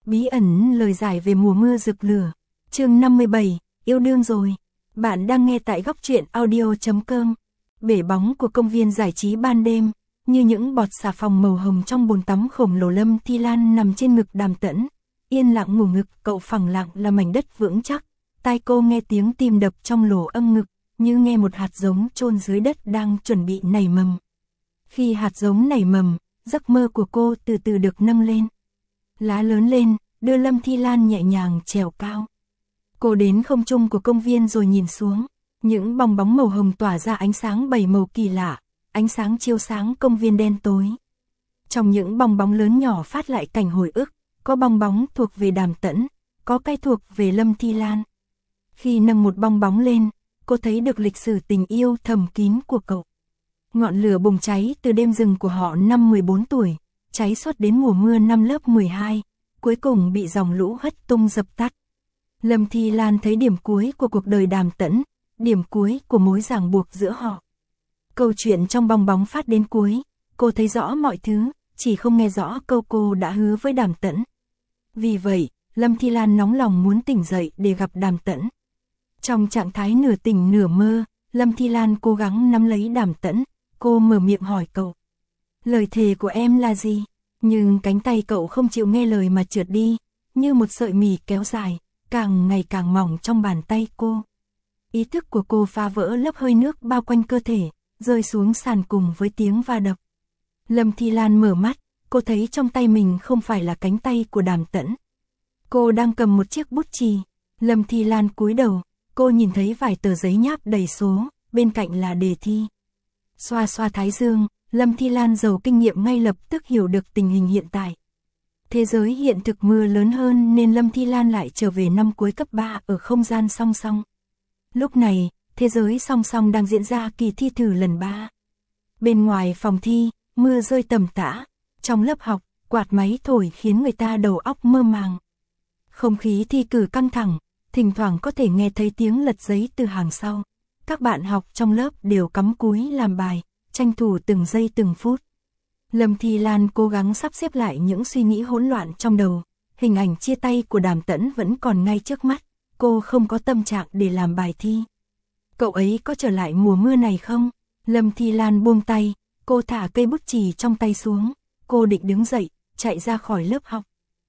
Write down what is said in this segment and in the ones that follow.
Bí ẩn lời giải về mùa mưa rực lửa. Chương 57, yêu đương rồi. Bạn đang nghe tại góc truyện audio.com. Bể bóng của công viên giải trí ban đêm, như những bọt xà phòng màu hồng trong bồn tắm khổng lồ. Lâm Thi Lan nằm trên ngực Đàm Tẫn, yên lặng ngủ ngực cậu phẳng lặng là mảnh đất vững chắc. Tai cô nghe tiếng tim đập trong lỗ âm ngực, như nghe một hạt giống chôn dưới đất đang chuẩn bị nảy mầm. Khi hạt giống nảy mầm, giấc mơ của cô từ từ được nâng lên. Lá lớn lên, đưa Lâm Thi Lan nhẹ nhàng trèo cao. Cô đến không trung của công viên rồi nhìn xuống. Những bong bóng màu hồng tỏa ra ánh sáng bảy màu kỳ lạ, ánh sáng chiếu sáng công viên đen tối. Trong những bong bóng lớn nhỏ phát lại cảnh hồi ức, có bong bóng thuộc về Đàm Tẫn, có cái thuộc về Lâm Thi Lan. Khi nâng một bong bóng lên, cô thấy được lịch sử tình yêu thầm kín của cậu. Ngọn lửa bùng cháy từ đêm rừng của họ năm 14 tuổi, cháy suốt đến mùa mưa năm lớp 12, cuối cùng bị dòng lũ hất tung dập tắt. Lâm Thi Lan thấy điểm cuối của cuộc đời Đàm Tẫn, điểm cuối của mối ràng buộc giữa họ. Câu chuyện trong bong bóng phát đến cuối, cô thấy rõ mọi thứ, chỉ không nghe rõ câu cô đã hứa với Đàm Tẫn. Vì vậy, Lâm Thi Lan nóng lòng muốn tỉnh dậy để gặp Đàm Tẫn. Trong trạng thái nửa tỉnh nửa mơ, Lâm Thi Lan cố gắng nắm lấy Đàm Tẫn, cô mở miệng hỏi cậu. Lời thề của em là gì? Nhưng cánh tay cậu không chịu nghe lời mà trượt đi, như một sợi mì kéo dài, càng ngày càng mỏng trong bàn tay cô. Ý thức của cô phá vỡ lớp hơi nước bao quanh cơ thể, rơi xuống sàn cùng với tiếng va đập. Lâm Thi Lan mở mắt, cô thấy trong tay mình không phải là cánh tay của Đàm Tẫn. Cô đang cầm một chiếc bút chì. Lâm Thi Lan cúi đầu, cô nhìn thấy vài tờ giấy nháp đầy số, bên cạnh là đề thi. Xoa xoa thái dương, Lâm Thi Lan giàu kinh nghiệm ngay lập tức hiểu được tình hình hiện tại. Thế giới hiện thực mưa lớn hơn nên Lâm Thi Lan lại trở về năm cuối cấp 3 ở không gian song song. Lúc này, thế giới song song đang diễn ra kỳ thi thử lần 3. Bên ngoài phòng thi, mưa rơi tầm tã. Trong lớp học, quạt máy thổi khiến người ta đầu óc mơ màng. Không khí thi cử căng thẳng, thỉnh thoảng có thể nghe thấy tiếng lật giấy từ hàng sau. Các bạn học trong lớp đều cắm cúi làm bài, tranh thủ từng giây từng phút. Lâm Thi Lan cố gắng sắp xếp lại những suy nghĩ hỗn loạn trong đầu. Hình ảnh chia tay của Đàm Tẫn vẫn còn ngay trước mắt. Cô không có tâm trạng để làm bài thi. Cậu ấy có trở lại mùa mưa này không? Lâm Thi Lan buông tay, cô thả cây bút chì trong tay xuống. Cô định đứng dậy, chạy ra khỏi lớp học.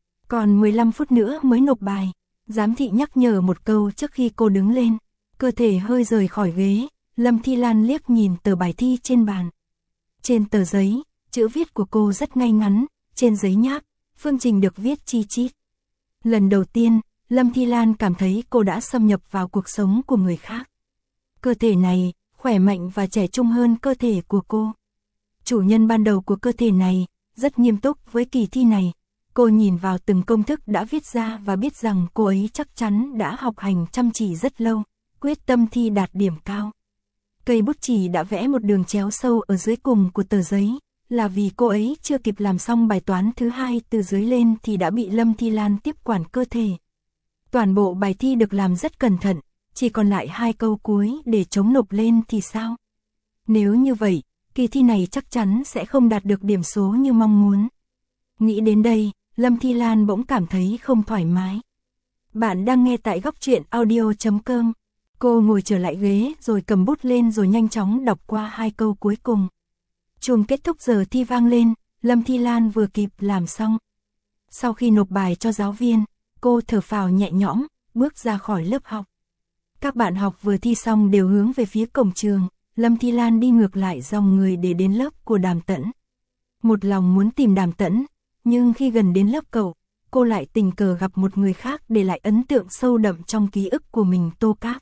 Còn 15 phút nữa mới nộp bài. Giám thị nhắc nhở một câu trước khi cô đứng lên. Cơ thể hơi rời khỏi ghế, Lâm Thi Lan liếc nhìn tờ bài thi trên bàn. Trên tờ giấy, chữ viết của cô rất ngay ngắn, trên giấy nháp, phương trình được viết chi chít. Lần đầu tiên, Lâm Thi Lan cảm thấy cô đã xâm nhập vào cuộc sống của người khác. Cơ thể này, khỏe mạnh và trẻ trung hơn cơ thể của cô. Chủ nhân ban đầu của cơ thể này, rất nghiêm túc với kỳ thi này. Cô nhìn vào từng công thức đã viết ra và biết rằng cô ấy chắc chắn đã học hành chăm chỉ rất lâu, quyết tâm thi đạt điểm cao. Cây bút chì đã vẽ một đường chéo sâu ở dưới cùng của tờ giấy, là vì cô ấy chưa kịp làm xong bài toán thứ 2 từ dưới lên thì đã bị Lâm Thi Lan tiếp quản cơ thể. Toàn bộ bài thi được làm rất cẩn thận, chỉ còn lại 2 câu cuối để chống nộp lên thì sao? Nếu như vậy, kỳ thi này chắc chắn sẽ không đạt được điểm số như mong muốn. Nghĩ đến đây, Lâm Thi Lan bỗng cảm thấy không thoải mái. Bạn đang nghe tại góc truyện audio.com. Cô ngồi trở lại ghế rồi cầm bút lên rồi nhanh chóng đọc qua 2 câu cuối cùng. Chuông kết thúc giờ thi vang lên, Lâm Thi Lan vừa kịp làm xong. Sau khi nộp bài cho giáo viên, cô thở phào nhẹ nhõm, bước ra khỏi lớp học. Các bạn học vừa thi xong đều hướng về phía cổng trường, Lâm Thi Lan đi ngược lại dòng người để đến lớp của Đàm Tẫn. Một lòng muốn tìm Đàm Tẫn, nhưng khi gần đến lớp cậu, cô lại tình cờ gặp một người khác để lại ấn tượng sâu đậm trong ký ức của mình. Tô Cáp.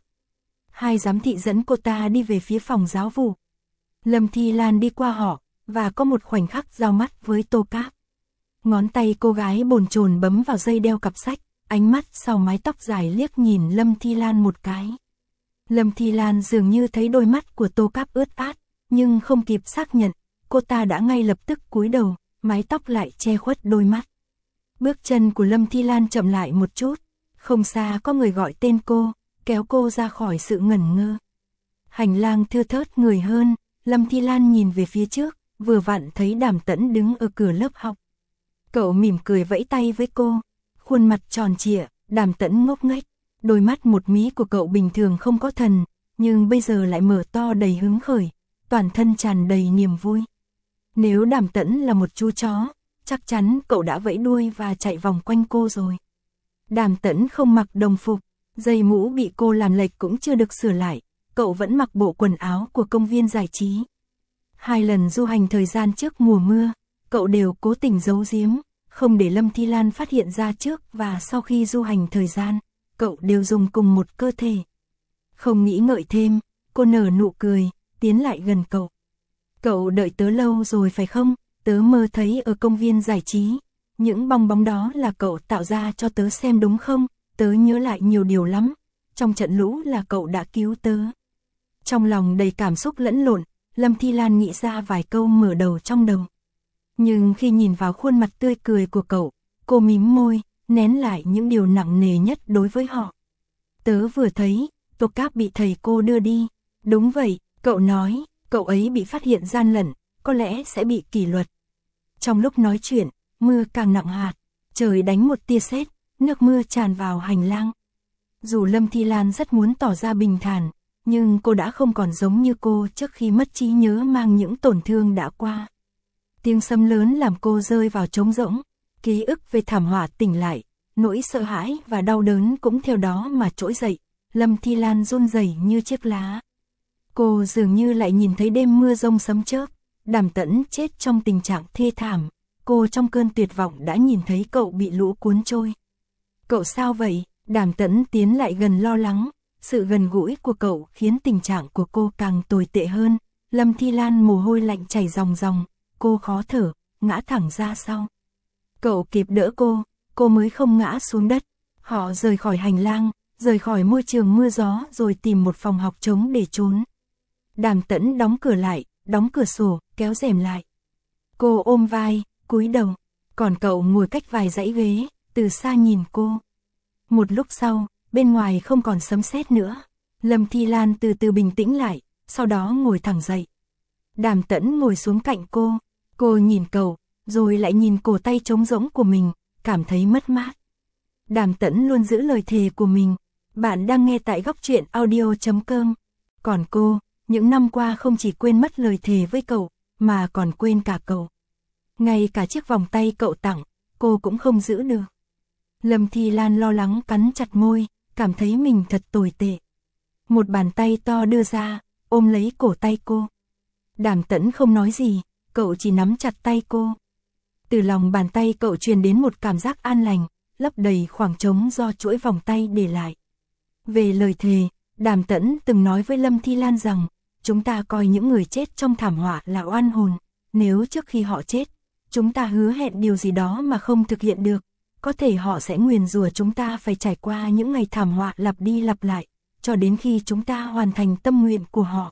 2 giám thị dẫn cô ta đi về phía phòng giáo vụ. Lâm Thi Lan đi qua họ, và có một khoảnh khắc giao mắt với Tô Cáp. Ngón tay cô gái bồn chồn bấm vào dây đeo cặp sách, ánh mắt sau mái tóc dài liếc nhìn Lâm Thi Lan một cái. Lâm Thi Lan dường như thấy đôi mắt của Tô Cáp ướt át, nhưng không kịp xác nhận, cô ta đã ngay lập tức cúi đầu, mái tóc lại che khuất đôi mắt. Bước chân của Lâm Thi Lan chậm lại một chút, không xa có người gọi tên cô, kéo cô ra khỏi sự ngẩn ngơ. Hành lang thưa thớt người hơn, Lâm Thi Lan nhìn về phía trước, vừa vặn thấy Đàm Tẫn đứng ở cửa lớp học. Cậu mỉm cười vẫy tay với cô, khuôn mặt tròn trịa, Đàm Tẫn ngốc nghếch, đôi mắt một mí của cậu bình thường không có thần, nhưng bây giờ lại mở to đầy hứng khởi, toàn thân tràn đầy niềm vui. Nếu Đàm Tẫn là một chú chó, chắc chắn cậu đã vẫy đuôi và chạy vòng quanh cô rồi. Đàm Tẫn không mặc đồng phục, dây mũ bị cô làm lệch cũng chưa được sửa lại, cậu vẫn mặc bộ quần áo của công viên giải trí. 2 lần du hành thời gian trước mùa mưa, cậu đều cố tình giấu giếm, không để Lâm Thi Lan phát hiện ra trước và sau khi du hành thời gian, cậu đều dùng cùng một cơ thể. Không nghĩ ngợi thêm, cô nở nụ cười, tiến lại gần cậu. Cậu đợi tớ lâu rồi phải không? Tớ mơ thấy ở công viên giải trí. Những bong bóng đó là cậu tạo ra cho tớ xem đúng không? Tớ nhớ lại nhiều điều lắm. Trong trận lũ là cậu đã cứu tớ. Trong lòng đầy cảm xúc lẫn lộn, Lâm Thi Lan nghĩ ra vài câu mở đầu trong đầu. Nhưng khi nhìn vào khuôn mặt tươi cười của cậu, cô mím môi, nén lại những điều nặng nề nhất đối với họ. Tớ vừa thấy, Tô Cáp bị thầy cô đưa đi. Đúng vậy, cậu nói, cậu ấy bị phát hiện gian lận, có lẽ sẽ bị kỷ luật. Trong lúc nói chuyện, mưa càng nặng hạt, trời đánh một tia sét, nước mưa tràn vào hành lang. Dù Lâm Thi Lan rất muốn tỏ ra bình thản, nhưng cô đã không còn giống như cô trước khi mất trí nhớ mang những tổn thương đã qua. Tiếng sấm lớn làm cô rơi vào trống rỗng, ký ức về thảm họa tỉnh lại, nỗi sợ hãi và đau đớn cũng theo đó mà trỗi dậy. Lâm Thi Lan run rẩy như chiếc lá. Cô dường như lại nhìn thấy đêm mưa rông sấm chớp, Đàm Tẫn chết trong tình trạng thê thảm. Cô trong cơn tuyệt vọng đã nhìn thấy cậu bị lũ cuốn trôi. Cậu sao vậy? Đàm Tẫn tiến lại gần lo lắng. Sự gần gũi của cậu khiến tình trạng của cô càng tồi tệ hơn. Lâm Thi Lan mồ hôi lạnh chảy ròng ròng. Cô khó thở, ngã thẳng ra sau. Cậu kịp đỡ cô mới không ngã xuống đất. Họ rời khỏi hành lang, rời khỏi môi trường mưa gió rồi tìm một phòng học trống để trốn. Đàm Tẫn đóng cửa lại, đóng cửa sổ, kéo rèm lại. Cô ôm vai, cúi đầu, còn cậu ngồi cách vài dãy ghế, từ xa nhìn cô. Một lúc sau, bên ngoài không còn sấm sét nữa. Lâm Thi Lan từ từ bình tĩnh lại, sau đó ngồi thẳng dậy. Đàm Tẫn ngồi xuống cạnh cô nhìn cậu, rồi lại nhìn cổ tay trống rỗng của mình, cảm thấy mất mát. Đàm Tẫn luôn giữ lời thề của mình. Bạn đang nghe tại Góc Truyện Audio.com. Còn cô, những năm qua không chỉ quên mất lời thề với cậu, mà còn quên cả cậu. Ngay cả chiếc vòng tay cậu tặng, cô cũng không giữ được. Lâm Thi Lan lo lắng cắn chặt môi, cảm thấy mình thật tồi tệ. Một bàn tay to đưa ra, ôm lấy cổ tay cô. Đàm Tẫn không nói gì, cậu chỉ nắm chặt tay cô. Từ lòng bàn tay cậu truyền đến một cảm giác an lành, lấp đầy khoảng trống do chuỗi vòng tay để lại. Về lời thề, Đàm Tẫn từng nói với Lâm Thi Lan rằng, chúng ta coi những người chết trong thảm họa là oan hồn. Nếu trước khi họ chết, chúng ta hứa hẹn điều gì đó mà không thực hiện được, có thể họ sẽ nguyền rủa chúng ta phải trải qua những ngày thảm họa lặp đi lặp lại, cho đến khi chúng ta hoàn thành tâm nguyện của họ.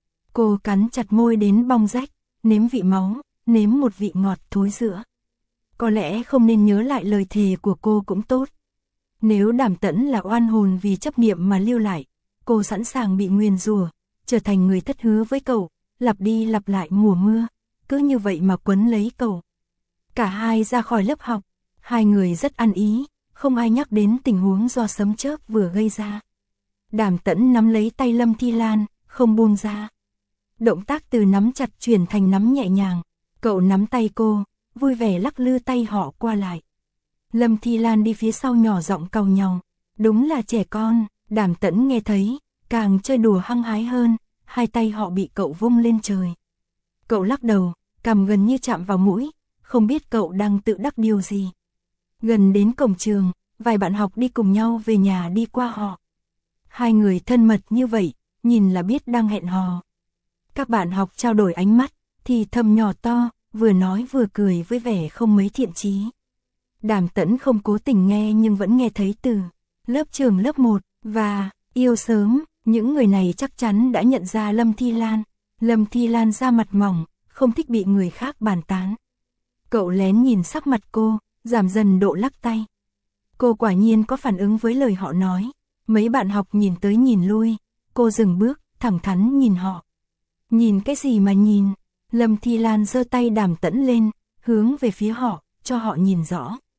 Cô cắn chặt môi đến bong rách, nếm vị máu, nếm một vị ngọt thối giữa. Có lẽ không nên nhớ lại lời thề của cô cũng tốt. Nếu Đàm Tẫn là oan hồn vì chấp niệm mà lưu lại, cô sẵn sàng bị nguyền rủa, trở thành người thất hứa với cậu, lặp đi lặp lại mùa mưa, cứ như vậy mà quấn lấy cậu. Cả hai ra khỏi lớp học, hai người rất ăn ý, không ai nhắc đến tình huống do sấm chớp vừa gây ra. Đàm Tẫn nắm lấy tay Lâm Thi Lan, không buông ra. Động tác từ nắm chặt chuyển thành nắm nhẹ nhàng, cậu nắm tay cô, vui vẻ lắc lư tay họ qua lại. Lâm Thi Lan đi phía sau nhỏ giọng càu nhàu, đúng là trẻ con. Đàm Tẫn nghe thấy, càng chơi đùa hăng hái hơn, hai tay họ bị cậu vung lên trời. Cậu lắc đầu, cằm gần như chạm vào mũi, không biết cậu đang tự đắc điều gì. Gần đến cổng trường, vài bạn học đi cùng nhau về nhà đi qua họ. Hai người thân mật như vậy, nhìn là biết đang hẹn hò. Các bạn học trao đổi ánh mắt, thì thầm nhỏ to, vừa nói vừa cười với vẻ không mấy thiện chí. Đàm Tẫn không cố tình nghe nhưng vẫn nghe thấy từ lớp trường lớp 1 và yêu sớm, những người này chắc chắn đã nhận ra Lâm Thi Lan. Lâm Thi Lan da mặt mỏng, không thích bị người khác bàn tán. Cậu lén nhìn sắc mặt cô, giảm dần độ lắc tay. Cô quả nhiên có phản ứng với lời họ nói. Mấy bạn học nhìn tới nhìn lui, cô dừng bước, thẳng thắn nhìn họ. Nhìn cái gì mà nhìn? Lâm Thi Lan giơ tay Đàm Tẫn lên, hướng về phía họ, cho họ nhìn rõ.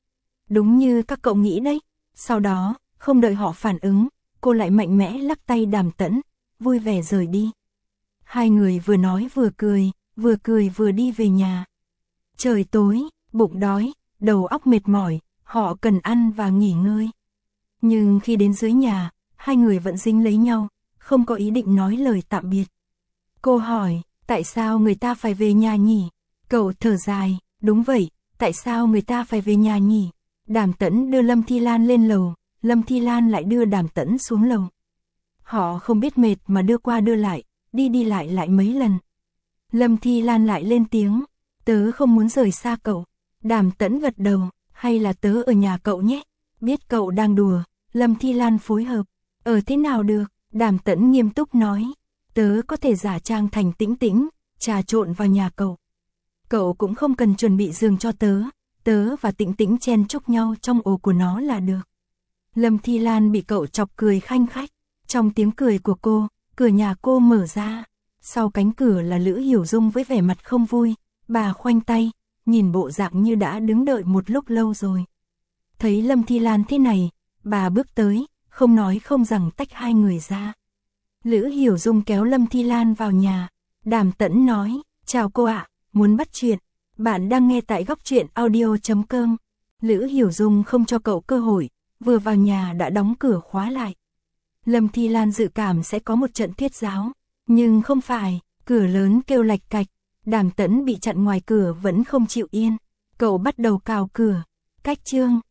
Đúng như các cậu nghĩ đấy. Sau đó, không đợi họ phản ứng, cô lại mạnh mẽ lắc tay Đàm Tẫn, vui vẻ rời đi. Hai người vừa nói vừa cười vừa đi về nhà. Trời tối, bụng đói, đầu óc mệt mỏi, họ cần ăn và nghỉ ngơi. Nhưng khi đến dưới nhà, hai người vẫn dính lấy nhau, không có ý định nói lời tạm biệt. Cô hỏi, tại sao người ta phải về nhà nhỉ? Cậu thở dài, đúng vậy, tại sao người ta phải về nhà nhỉ? Đàm Tẫn đưa Lâm Thi Lan lên lầu, Lâm Thi Lan lại đưa Đàm Tẫn xuống lầu. Họ không biết mệt mà đưa qua đưa lại, đi lại mấy lần. Lâm Thi Lan lại lên tiếng, tớ không muốn rời xa cậu. Đàm Tẫn gật đầu, hay là tớ ở nhà cậu nhé. Biết cậu đang đùa, Lâm Thi Lan phối hợp. Ở thế nào được, Đàm Tẫn nghiêm túc nói. Tớ có thể giả trang thành Tĩnh Tĩnh, trà trộn vào nhà cậu. Cậu cũng không cần chuẩn bị giường cho tớ, tớ và Tĩnh Tĩnh chen chúc nhau trong ổ của nó là được. Lâm Thi Lan bị cậu chọc cười khanh khách. Trong tiếng cười của cô, cửa nhà cô mở ra. Sau cánh cửa là Lữ Hiểu Dung với vẻ mặt không vui. Bà khoanh tay, nhìn bộ dạng như đã đứng đợi một lúc lâu rồi. Thấy Lâm Thi Lan thế này, bà bước tới, không nói không rằng tách hai người ra. Lữ Hiểu Dung kéo Lâm Thi Lan vào nhà. Đàm Tẫn nói, chào cô ạ, muốn bắt chuyện. Bạn đang nghe tại góc truyện audio.com. Lữ Hiểu Dung không cho cậu cơ hội, vừa vào nhà đã đóng cửa khóa lại. Lâm Thi Lan dự cảm sẽ có một trận thuyết giáo, nhưng không phải, cửa lớn kêu lạch cạch. Đàm Tẫn bị chặn ngoài cửa vẫn không chịu yên. Cậu bắt đầu cào cửa. Cách chương